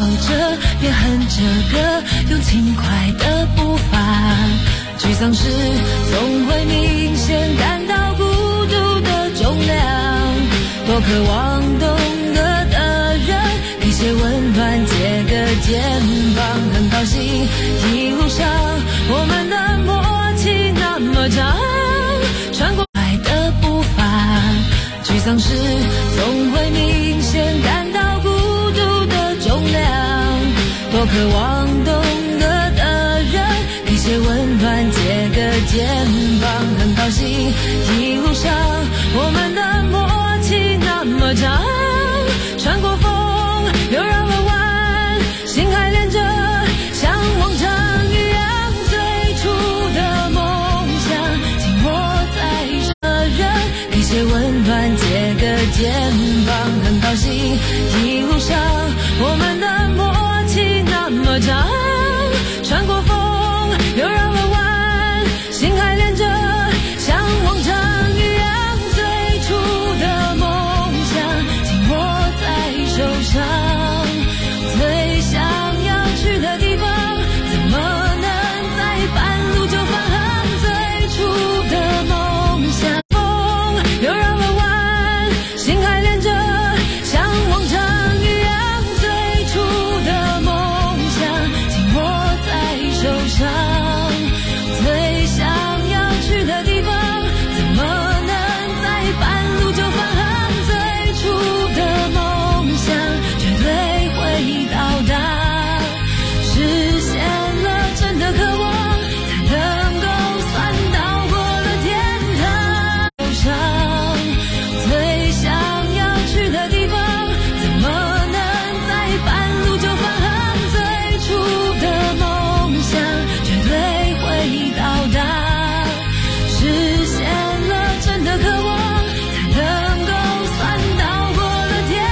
着，别哼着歌，用轻快的步伐。沮丧时总会明显感到孤独的重量，多渴望懂得的人给些温暖，借个肩膀。很高兴一路上我们的默契那么长，穿过爱的步伐。沮丧时总会明显感到孤独的重量，多渴望懂得的人给些温暖，借个肩膀。很高兴一路上我们的默契那么长，穿过风又绕了弯，心还连着，像往常一样。最初的梦想紧握在手的人给些温暖，借个肩膀。很高兴一路上我们的默契那么长，穿过风又绕了弯，心还连着，像往常一样。最初的梦想紧握在手上，最想要去的地方怎么能在半路就返航？最初的梦想风又绕了弯，心还连着，像往常一样。最初的梦想紧握在手上，最想要去的地方怎么能在半路就返航？最初的梦想绝对会到达，实现了真的渴望，才能够算到过了天堂。路上最想要去的地方怎么能在半路就返航？最初的梦想绝对会到达，实现了真的渴望，才能够算到过了天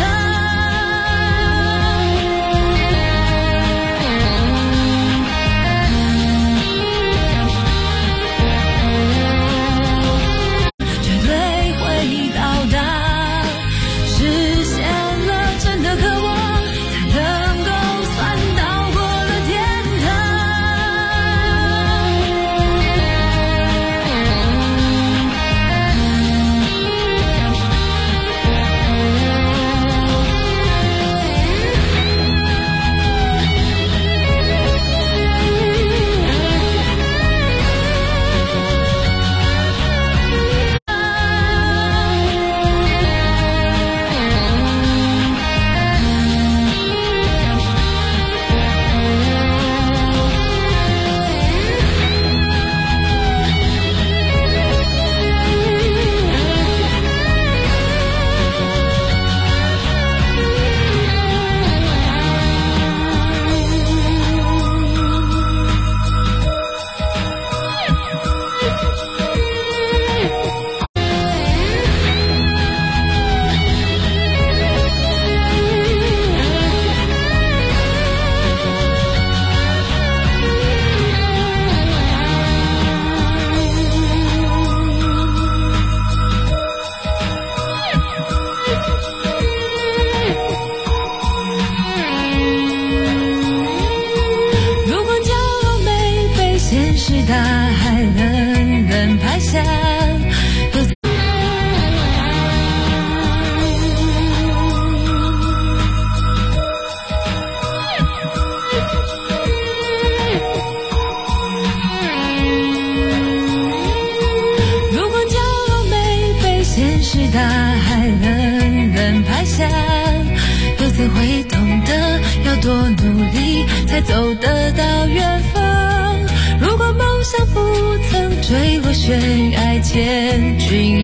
绝对会到达，实现了真的渴望，才能够算到过了天如果骄傲没被现实大海冷冷拍下，如果骄傲没被现实大海冷冷拍下，又怎会懂得要多努力才走得到远方？如果梦想不曾坠落悬崖千钧，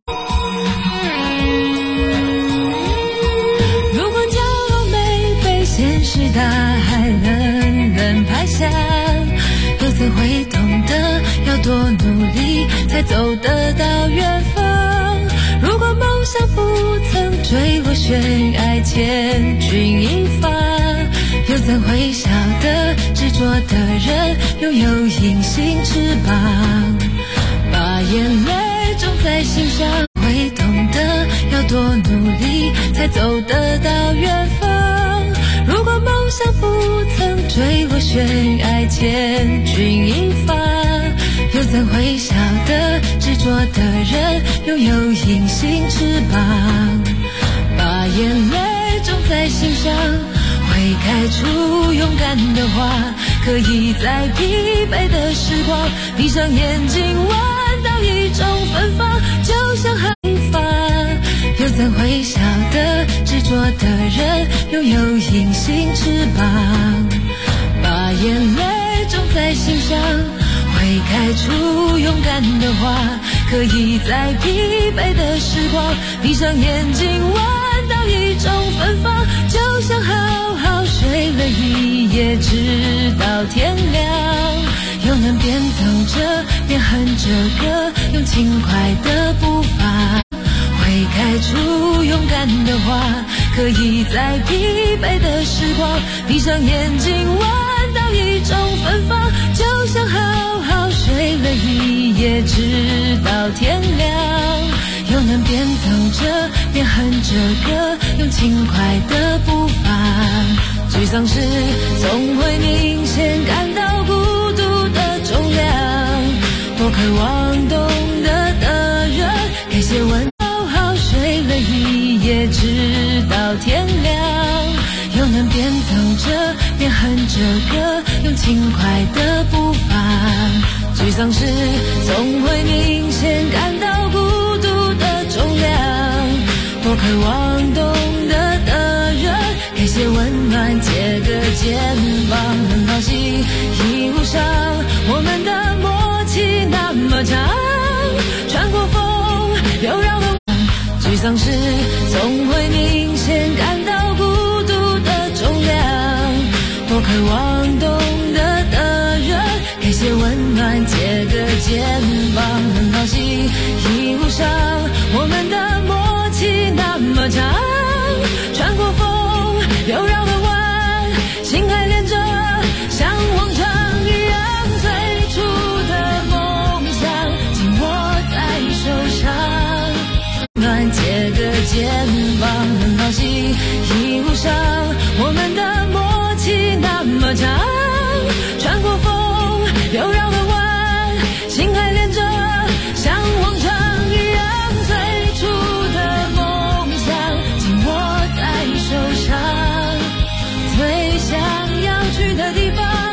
如果骄傲没被现实大海冷冷拍下，又怎会懂得要多努力才走得到远方？如果梦想不曾坠落悬崖千钧一发，又怎会晓得执着的人拥有隐形翅膀？把眼泪种在心上，会懂得要多努力才走得到远方。如果梦想像不曾坠落悬崖，千钧一发，又怎会晓得执着的人拥有隐形翅膀，把眼泪种在心上，会开出勇敢的花，可以在疲惫的时光闭上眼睛闻到一种芬芳，就像海发，又怎会晓得执着的人拥有隐形翅膀，把眼泪种在心上，会开出勇敢的花，可以在疲惫的时光闭上眼睛闻到一种芬芳，就像好好睡了一夜直到天亮，又能边走着边哼着歌，用轻快的步伐，会开出勇敢的花，可以在疲惫的时光闭上眼睛闻到一种芬芳，就像好好睡了一夜直到天亮，又能边走着边哼着歌，用轻快的步伐，沮丧时总会明显感到孤独的重量，多渴望懂得的人给些温暖，好好睡了一夜直到天亮，又能边走着边哼着歌，用轻快的步伐，沮丧时总会明显感到孤独的重量，多渴望懂得的人给些温暖，借个肩膀，很好奇一路上我们的默契那么长，穿过风又绕了弯，沮丧时总会明显感到孤独的重量，多渴望懂得的人给些温暖，借个肩膀，很好奇一路上我们的默契那么长，穿过风又绕了弯，心还连着像往常一样，最初的梦想紧握在手上，暖借个肩膀，很好奇一路上我们的默契那么长，穿过风又绕了弯，心还连着像往常一样，最初的梦想紧握在手上，最想要去的地方